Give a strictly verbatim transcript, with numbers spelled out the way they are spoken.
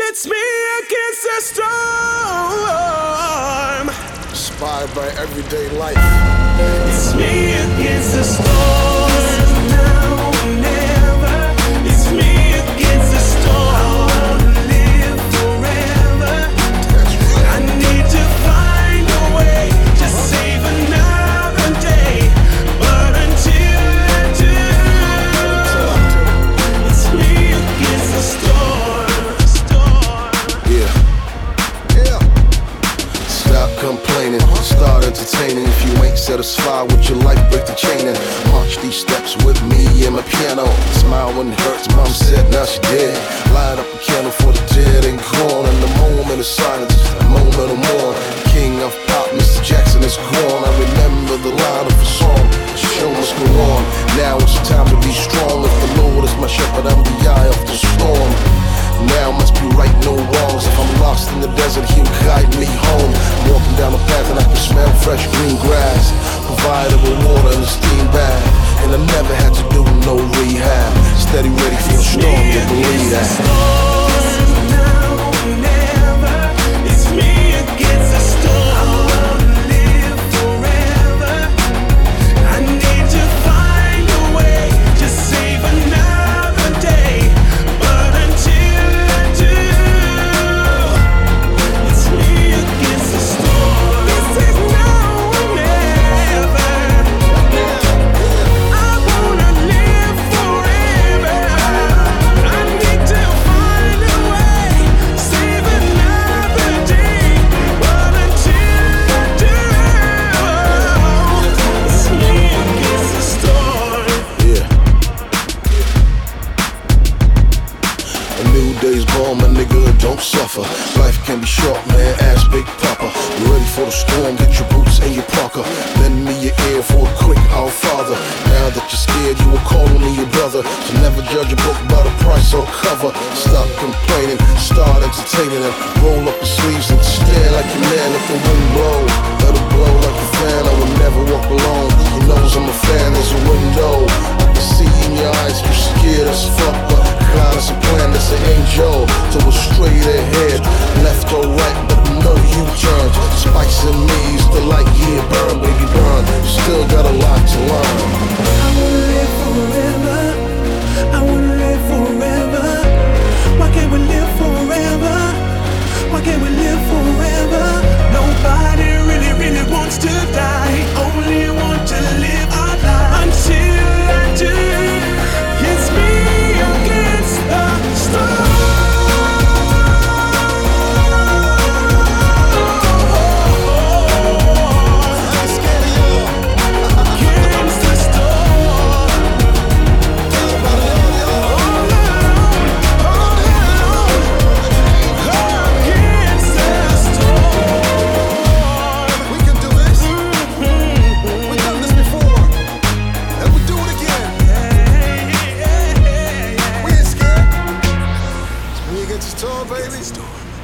It's me against the storm. Inspired by everyday life. It's me against the storm. Now or never. It's me against the storm. I wanna live forever. I need to find a way to save another day. But until I do, it's me against the storm. Storm. Yeah. Yeah. Stop complaining, start entertaining. If you ain't satisfied with your life, break the chain and march these steps with me and my piano. Smile when it hurts, mom said, now she dead. Light up a candle for the dead and gone. In the moment of silence, a moment of more. King of pop, Mister Jackson is gone. I remember the line of a song, the show must go on. Now it's time to be strong. If the Lord is my shepherd, I'm the eye of the storm. Now must be right, no wrongs. If I'm lost in the desert, he'll guide me home. I'm walking down the path and I can smell fresh green grass, provided with water and a steam bath. And I never had to do no rehab. Steady, ready for the storm, you believe that. It's me against the storm. I wanna live forever. I need to find a way to save another day. But until I do, it's me against the storm. This is now or never. I wanna live forever. I need to find a way, save another day. But until I do, it's me against the storm. Yeah. A new day's born, my nigga, don't suffer. Life can be short, man, ask Big Papa. You ready for the storm, get your boots and your parka. Lend me your ear for a quick Our Father. Now that you're scared, you will call me your brother. So never judge a book by the price or cover. Stop complaining, start entertaining, and roll up your sleeves and stare like your man. If the wind blow, let it blow like a fan. I will never walk alone. He knows I'm a fan, there's a window. I can see in your eyes, you scared as fuck, but God is a plan, that's an angel. So we're straight ahead, left or right, but no U-turns. Spice in me is the light, yeah, burn, baby, burn. You still got a lot to learn. I wanna live forever. I wanna live forever. Why can't we live forever? Why can't we live forever? Nobody really, really wants to die. Only want to live our life. Until I do, it's me against the storm. Against the storm. Against the storm. We can do this. We've done this before, and we do it again. We ain't scared. It's me against the storm, baby.